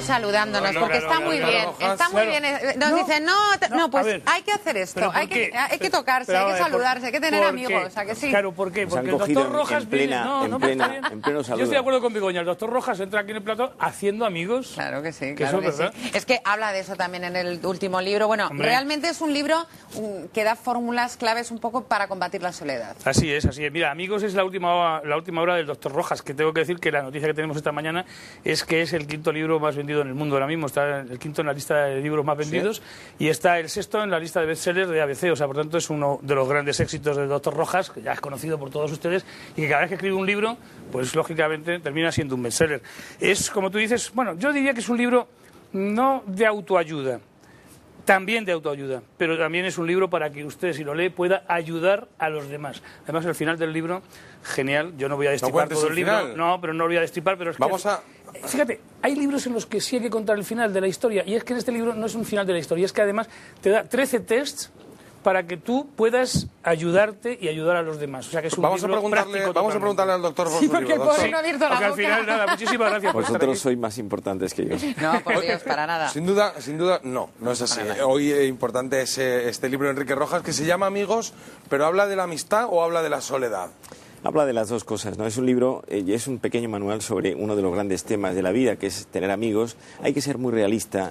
saludándonos, porque está muy bien, está muy bien. Nos dicen, no, pues hay que hacer esto, hay que tocarse, hay que saludarse, hay que tener amigos, ¿a que sí? Claro, ¿por qué? Porque el doctor Rojas en pleno saludo. Yo estoy de acuerdo con Begoña, el doctor Rojas entra aquí en el plato haciendo amigos. Claro que sí, claro que sí. Es que habla de eso también en el último libro. Bueno, realmente es un libro que da fórmulas claves un poco para combatir la soledad. Así es. Mira, Amigos es la última obra del doctor Rojas, que tengo que decir que la noticia que tenemos esta mañana es que es el quinto libro más vendido en el mundo ahora mismo. Está el quinto en la lista de libros más vendidos y está el sexto en la lista de bestsellers de ABC. O sea, por tanto, es uno de los grandes éxitos del doctor Rojas, que ya es conocido por todos ustedes y que cada vez que escribe un libro, pues lógicamente termina siendo un bestseller. Es, como tú dices, bueno, yo diría que es un libro no de autoayuda, también de autoayuda, pero también es un libro para que usted, si lo lee, pueda ayudar a los demás. Además, el final del libro, genial. Yo no voy a destripar todo el libro. No, pero no lo voy a destripar, pero es que... Fíjate, hay libros en los que sí hay que contar el final de la historia, y es que en este libro no es un final de la historia, es que además te da 13 tests para que tú puedas ayudarte y ayudar a los demás. O sea, que es un libro práctico. Vamos a preguntarle al doctor por sí, su porque libro. por no abierto la boca. Al final, nada, muchísimas gracias por estar Vosotros aquí. sois más importantes que yo. No, por Dios, para nada. Sin duda, no es así. Hoy importante es este libro de Enrique Rojas que se llama Amigos, pero ¿habla de la amistad o habla de la soledad? Habla de las dos cosas, ¿no? Es un libro, es un pequeño manual sobre uno de los grandes temas de la vida, que es tener amigos. Hay que ser muy realista.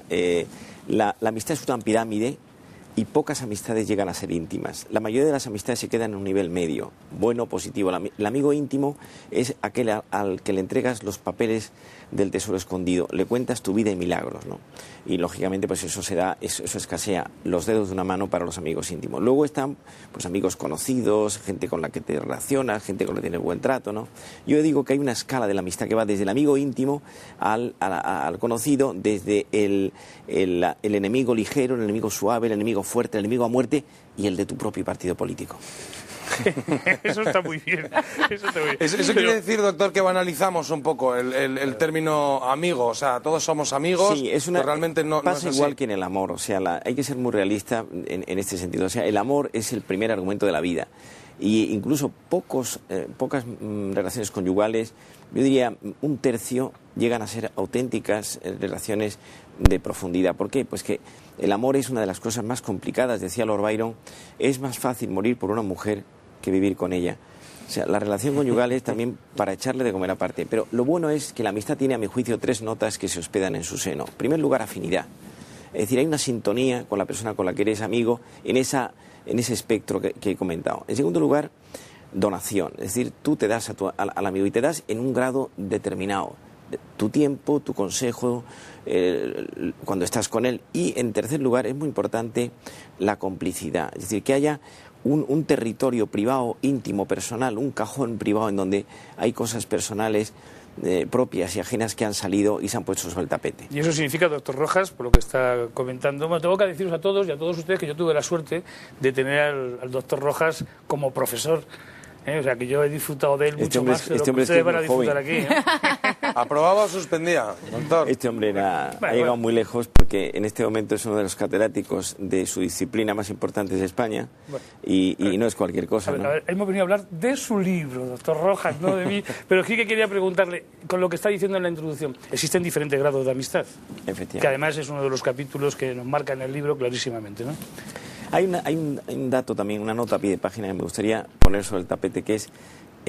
La amistad es una pirámide y pocas amistades llegan a ser íntimas. La mayoría de las amistades se quedan en un nivel medio, bueno, positivo. El amigo íntimo es aquel al que le entregas los papeles del tesoro escondido, le cuentas tu vida y milagros, ¿no? Y lógicamente pues eso escasea, los dedos de una mano para los amigos íntimos. Luego están pues amigos conocidos, gente con la que te relacionas, gente con la que tienes buen trato, ¿no? Yo digo que hay una escala de la amistad que va desde el amigo íntimo al conocido, desde el enemigo ligero, el enemigo suave, el enemigo fuerte, el enemigo a muerte y el de tu propio partido político. Eso está muy bien. Eso quiere decir, doctor, que banalizamos un poco el término amigo. O sea, todos somos amigos. Sí, realmente no pasa es así. igual que en el amor. O sea, hay que ser muy realista en este sentido. O sea, el amor es el primer argumento de la vida. Y incluso pocas relaciones conyugales, yo diría un tercio, llegan a ser auténticas relaciones de profundidad. ¿Por qué? Pues que el amor es una de las cosas más complicadas. Decía Lord Byron, es más fácil morir por una mujer que vivir con ella. O sea, la relación conyugal es también para echarle de comer aparte. Pero lo bueno es que la amistad tiene, a mi juicio, 3 notas que se hospedan en su seno. En primer lugar, afinidad. Es decir, hay una sintonía con la persona con la que eres amigo en ese espectro que he comentado. En segundo lugar, donación. Es decir, tú te das al amigo y te das en un grado determinado. Tu tiempo, tu consejo, cuando estás con él. Y en tercer lugar, es muy importante la complicidad. Es decir, que haya un territorio privado, íntimo, personal, un cajón privado en donde hay cosas personales propias y ajenas que han salido y se han puesto sobre el tapete. Y eso significa, doctor Rojas, por lo que está comentando, bueno, tengo que deciros a todos y a todos ustedes que yo tuve la suerte de tener al doctor Rojas como profesor. O sea, que yo he disfrutado de él mucho más de lo que ustedes van a disfrutar aquí. ¿Aprobaba o suspendía, doctor? Este hombre ha llegado muy lejos porque en este momento es uno de los catedráticos de su disciplina más importantes de España y no es cualquier cosa. A ver, hemos venido a hablar de su libro, doctor Rojas, no de mí, pero sí que quería preguntarle, con lo que está diciendo en la introducción, existen diferentes grados de amistad, efectivamente, que además es uno de los capítulos que nos marca en el libro clarísimamente, ¿no? Hay un dato también, una nota a pie de página que me gustaría poner sobre el tapete, que es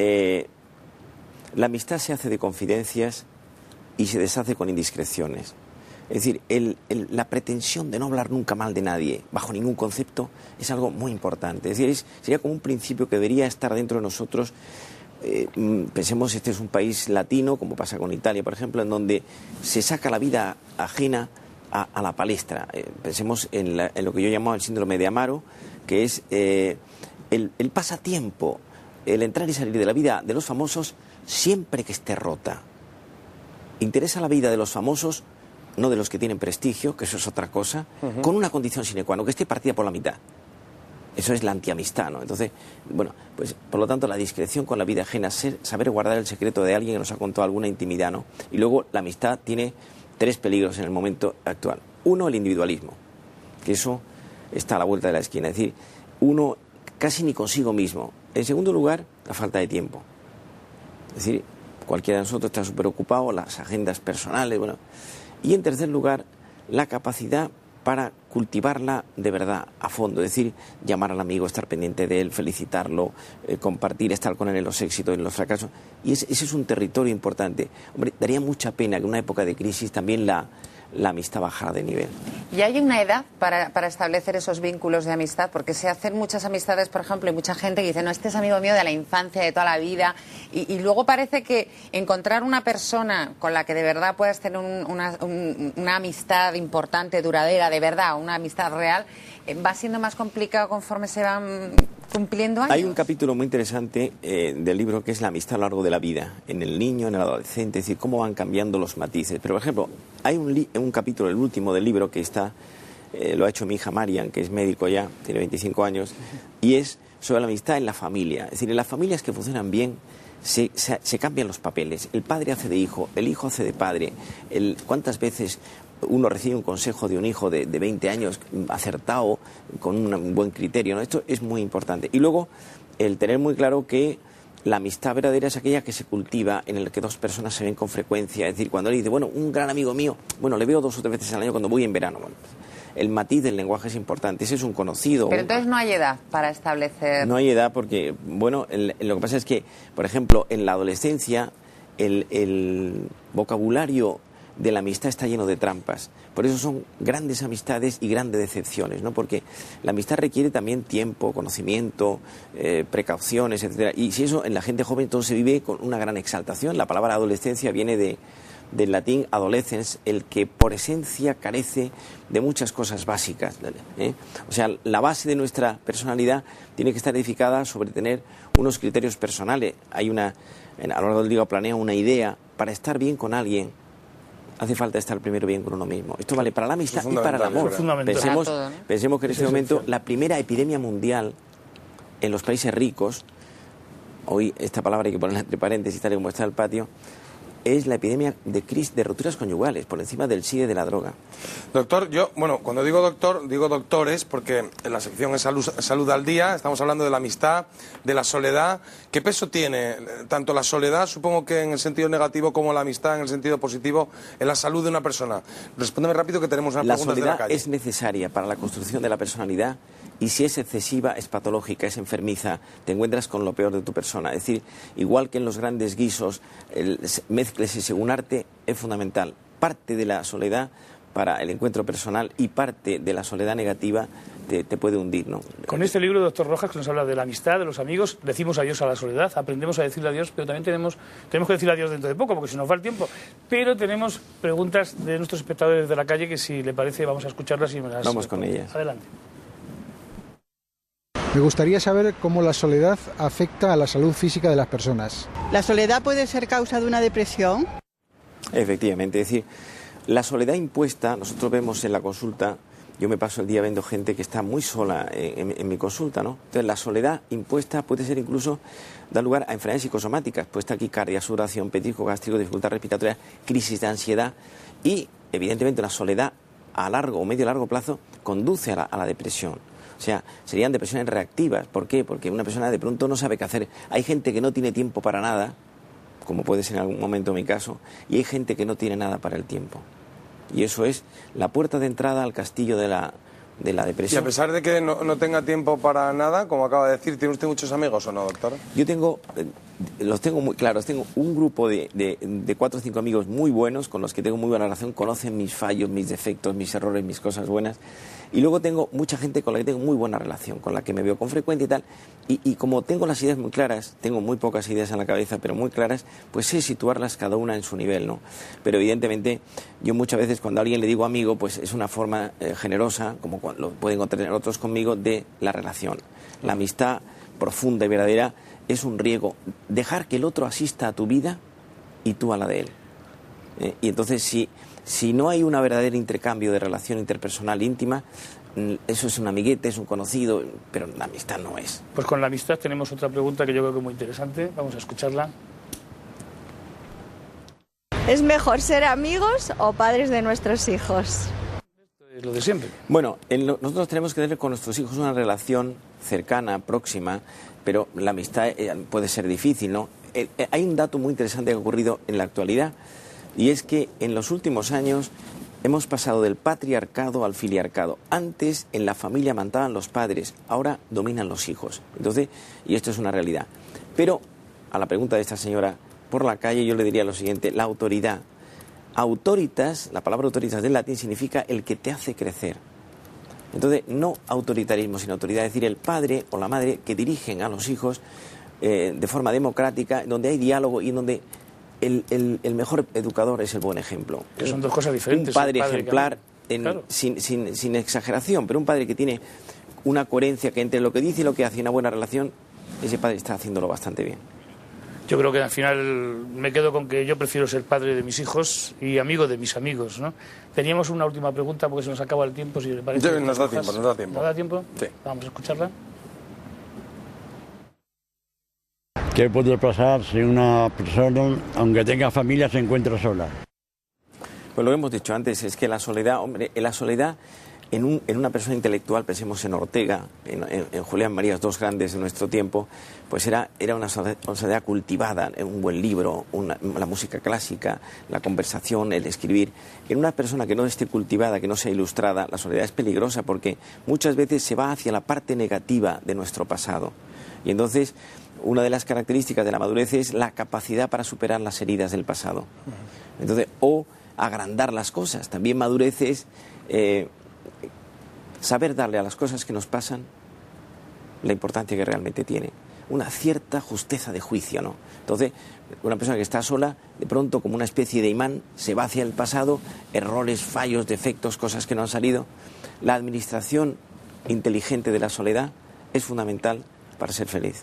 la amistad se hace de confidencias y se deshace con indiscreciones. Es decir, la pretensión de no hablar nunca mal de nadie, bajo ningún concepto, es algo muy importante. Es decir, sería como un principio que debería estar dentro de nosotros. Pensemos, este es un país latino, como pasa con Italia, por ejemplo, en donde se saca la vida ajena a la palestra. Pensemos en lo que yo llamo el síndrome de Amaro, que es el pasatiempo, el entrar y salir de la vida de los famosos siempre que esté rota. Interesa la vida de los famosos, no de los que tienen prestigio, que eso es otra cosa, con una condición sine qua non, que esté partida por la mitad. Eso es la antiamistad, ¿no? Entonces, bueno, pues por lo tanto la discreción con la vida ajena, saber guardar el secreto de alguien que nos ha contado alguna intimidad, ¿no? Y luego la amistad tiene 3 peligros en el momento actual. Uno, el individualismo, que eso está a la vuelta de la esquina. Es decir, uno casi ni consigo mismo. En segundo lugar, la falta de tiempo. Es decir, cualquiera de nosotros está súper ocupado, las agendas personales, bueno. Y en tercer lugar, la capacidad para cultivarla de verdad, a fondo, es decir, llamar al amigo, estar pendiente de él, felicitarlo, compartir, estar con él en los éxitos, en los fracasos. Y ese es un territorio importante. Hombre, daría mucha pena que en una época de crisis también la amistad bajara de nivel. ¿Y hay una edad para establecer esos vínculos de amistad? Porque se hacen muchas amistades, por ejemplo, y mucha gente que dice, no, este es amigo mío de la infancia, de toda la vida, y luego parece que encontrar una persona con la que de verdad puedas tener una amistad importante, duradera, de verdad, una amistad real, va siendo más complicado conforme se van cumpliendo años. Hay un capítulo muy interesante del libro que es la amistad a lo largo de la vida, en el niño, en el adolescente, es decir, cómo van cambiando los matices. Pero, por ejemplo, hay un capítulo, el último del libro, que está, lo ha hecho mi hija Marian, que es médico ya, tiene 25 años, y es sobre la amistad en la familia. Es decir, en las familias que funcionan bien se cambian los papeles. El padre hace de hijo, el hijo hace de padre. ¿Cuántas veces uno recibe un consejo de un hijo de 20 años acertado, con un buen criterio, ¿no? Esto es muy importante. Y luego, el tener muy claro que la amistad verdadera es aquella que se cultiva, en la que dos personas se ven con frecuencia. Es decir, cuando él dice, bueno, un gran amigo mío, bueno, le veo 2 o 3 veces al año cuando voy en verano. Bueno, el matiz del lenguaje es importante. Ese es un conocido. Pero entonces no hay edad para establecer... No hay edad porque, bueno, lo que pasa es que, por ejemplo, en la adolescencia el vocabulario de la amistad está lleno de trampas. Por eso son grandes amistades y grandes decepciones, ¿no? Porque la amistad requiere también tiempo, conocimiento, precauciones, etcétera. Y si eso en la gente joven todo se vive con una gran exaltación. La palabra adolescencia viene del latín adolescens, el que por esencia carece de muchas cosas básicas, ¿eh? O sea, la base de nuestra personalidad tiene que estar edificada sobre tener unos criterios personales. Hay a lo largo del día planea una idea. Para estar bien con alguien hace falta estar primero bien con uno mismo. Esto vale para la amistad y para el amor. Pensemos que en este momento la primera epidemia mundial en los países ricos, hoy esta palabra hay que ponerla entre paréntesis tal y como está el patio, es la epidemia de rupturas conyugales, por encima del SIDA y de la droga. Doctor, cuando digo doctores, porque en la sección es salud al día, estamos hablando de la amistad, de la soledad. ¿Qué peso tiene tanto la soledad, supongo que en el sentido negativo, como la amistad en el sentido positivo, en la salud de una persona? Respóndeme rápido que tenemos unas preguntas de la calle. La soledad es necesaria para la construcción de la personalidad. Y si es excesiva, es patológica, es enfermiza, te encuentras con lo peor de tu persona. Es decir, igual que en los grandes guisos, mézclese según arte, es fundamental. Parte de la soledad para el encuentro personal y parte de la soledad negativa te puede hundir, ¿no? Con este libro, doctor Rojas, que nos habla de la amistad, de los amigos, decimos adiós a la soledad, aprendemos a decirle adiós, pero también tenemos que decirle adiós dentro de poco, porque se nos va el tiempo. Pero tenemos preguntas de nuestros espectadores de la calle que, si le parece, vamos a escucharlas y me las... Vamos con ellas. Adelante. Me gustaría saber cómo la soledad afecta a la salud física de las personas. ¿La soledad puede ser causa de una depresión? Efectivamente, es decir, la soledad impuesta, nosotros vemos en la consulta, yo me paso el día viendo gente que está muy sola en mi consulta, ¿no? Entonces, la soledad impuesta puede ser incluso, dar lugar a enfermedades psicosomáticas, pues taquicardia, sudoración, petisco gástrico, dificultad respiratoria, crisis de ansiedad y, evidentemente, la soledad a largo o medio largo plazo conduce a la depresión. O sea, serían depresiones reactivas. ¿Por qué? Porque una persona de pronto no sabe qué hacer. Hay gente que no tiene tiempo para nada, como puede ser en algún momento mi caso, y hay gente que no tiene nada para el tiempo. Y eso es la puerta de entrada al castillo de la depresión. Y a pesar de que no tenga tiempo para nada, como acaba de decir, ¿tiene usted muchos amigos o no, doctor? Yo los tengo muy claros. Tengo un grupo de 4 o 5 amigos muy buenos, con los que tengo muy buena relación, conocen mis fallos, mis defectos, mis errores, mis cosas buenas. Y luego tengo mucha gente con la que tengo muy buena relación, con la que me veo con frecuencia y tal. Y como tengo las ideas muy claras, tengo muy pocas ideas en la cabeza, pero muy claras, pues sé situarlas cada una en su nivel, ¿no? Pero evidentemente, yo muchas veces cuando a alguien le digo amigo, pues es una forma generosa, como lo pueden tener otros conmigo, de la relación. La amistad profunda y verdadera es un riego. Dejar que el otro asista a tu vida y tú a la de él. Y entonces, si no hay un verdadero intercambio de relación interpersonal íntima, eso es un amiguete, es un conocido, pero la amistad no es. Pues con la amistad tenemos otra pregunta que yo creo que es muy interesante. Vamos a escucharla. ¿Es mejor ser amigos o padres de nuestros hijos? Es lo de siempre. Bueno, nosotros tenemos que tener con nuestros hijos una relación cercana, próxima, pero la amistad puede ser difícil, ¿no? Hay un dato muy interesante que ha ocurrido en la actualidad. Y es que en los últimos años hemos pasado del patriarcado al filiarcado. Antes en la familia mandaban los padres, ahora dominan los hijos. Entonces, y esto es una realidad. Pero a la pregunta de esta señora, por la calle yo le diría lo siguiente: la autoridad. Autoritas, la palabra autoritas del latín significa el que te hace crecer. Entonces, no autoritarismo, sino autoridad, es decir, el padre o la madre que dirigen a los hijos de forma democrática, donde hay diálogo y donde el mejor educador es el buen ejemplo. Que son dos cosas diferentes. Un padre ejemplar, claro, sin exageración, pero un padre que tiene una coherencia, que entre lo que dice y lo que hace, una buena relación, ese padre está haciéndolo bastante bien. Yo creo que al final me quedo con que yo prefiero ser padre de mis hijos y amigo de mis amigos, ¿no? Teníamos una última pregunta porque se nos acaba el tiempo, si le parece. Nos da tiempo. ¿Nos da tiempo? Sí. Vamos a escucharla. ¿Qué puede pasar si una persona, aunque tenga familia, se encuentra sola? Pues lo que hemos dicho antes es que la soledad, hombre, la soledad en una persona intelectual, pensemos en Ortega, en Julián Marías, dos grandes de nuestro tiempo, pues era una soledad cultivada, un buen libro, la música clásica, la conversación, el escribir. En una persona que no esté cultivada, que no sea ilustrada, la soledad es peligrosa porque muchas veces se va hacia la parte negativa de nuestro pasado. Y entonces, una de las características de la madurez es la capacidad para superar las heridas del pasado. Entonces, o agrandar las cosas. También madurez es saber darle a las cosas que nos pasan la importancia que realmente tiene. Una cierta justeza de juicio, ¿no? Entonces, una persona que está sola, de pronto, como una especie de imán, se va hacia el pasado, errores, fallos, defectos, cosas que no han salido. La administración inteligente de la soledad es fundamental para ser feliz.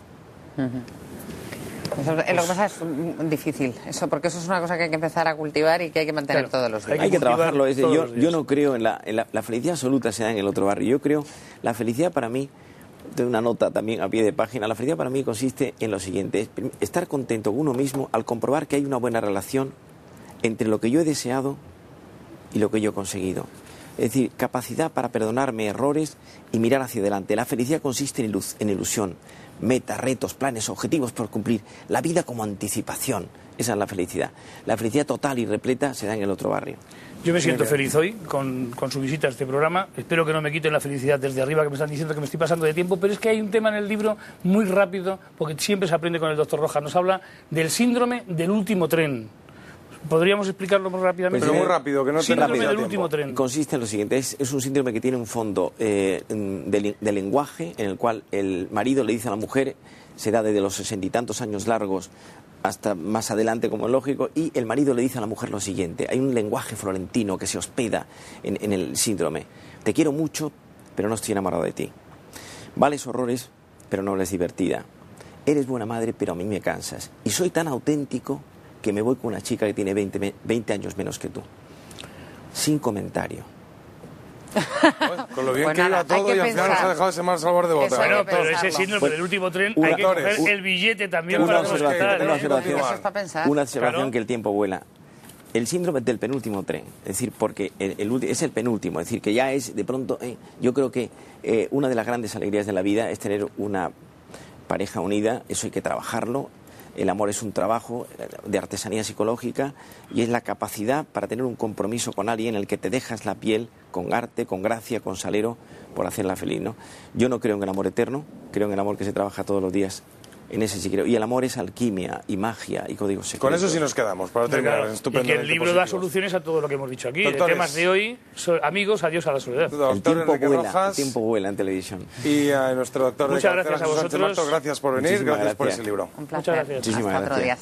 Lo que pasa es difícil, eso, porque eso es una cosa que hay que empezar a cultivar y que hay que mantener todos los días. Hay que trabajarlo. Yo no creo en la felicidad absoluta se da en el otro barrio. Yo creo, la felicidad para mí, tengo una nota también a pie de página, la felicidad para mí consiste en lo siguiente: estar contento con uno mismo al comprobar que hay una buena relación entre lo que yo he deseado y lo que yo he conseguido. Es decir, capacidad para perdonarme errores y mirar hacia adelante. La felicidad consiste en ilusión, metas, retos, planes, objetivos por cumplir. La vida como anticipación. Esa es la felicidad. La felicidad total y repleta se da en el otro barrio. Yo me siento feliz hoy con su visita a este programa. Espero que no me quiten la felicidad desde arriba, que me están diciendo que me estoy pasando de tiempo, pero es que hay un tema en el libro muy rápido, porque siempre se aprende con el doctor Rojas. Nos habla del síndrome del último tren. ¿Podríamos explicarlo muy rápidamente? Pero muy rápido, que no te síndrome del último tren. Consiste en lo siguiente: es un síndrome que tiene un fondo de lenguaje, en el cual el marido le dice a la mujer, se da desde los 60 y tantos años largos hasta más adelante, como es lógico, y el marido le dice a la mujer lo siguiente. Hay un lenguaje florentino que se hospeda en el síndrome. Te quiero mucho, pero no estoy enamorado de ti. Vales horrores, pero no eres divertida. Eres buena madre, pero a mí me cansas. Y soy tan auténtico que me voy con una chica que tiene 20 años menos que tú. Sin comentario. Con lo bien que iba todo y al final nos ha dejado ese mal sabor de boca. Bueno, pero ese síndrome del último tren hay que coger el billete también una para observación, una observación que el tiempo vuela. El síndrome del penúltimo tren, es decir, porque es el penúltimo, es decir, que ya es de pronto, yo creo que una de las grandes alegrías de la vida es tener una pareja unida. Eso hay que trabajarlo. El amor es un trabajo de artesanía psicológica y es la capacidad para tener un compromiso con alguien en el que te dejas la piel con arte, con gracia, con salero, por hacerla feliz, ¿no? Yo no creo en el amor eterno, creo en el amor que se trabaja todos los días. En ese sí creo. Y el amor es alquimia y magia y códigos secretos. Con eso sí nos quedamos, para terminar. Claro. Y que el libro da soluciones a todo lo que hemos dicho aquí. Doctores, el temas de hoy, amigos, adiós a la soledad. El tiempo vuela en televisión. Y a nuestro doctor muchas gracias a vosotros. Marto, gracias por venir, gracias por ese libro. Un placer. Muchas gracias. Hasta otro día.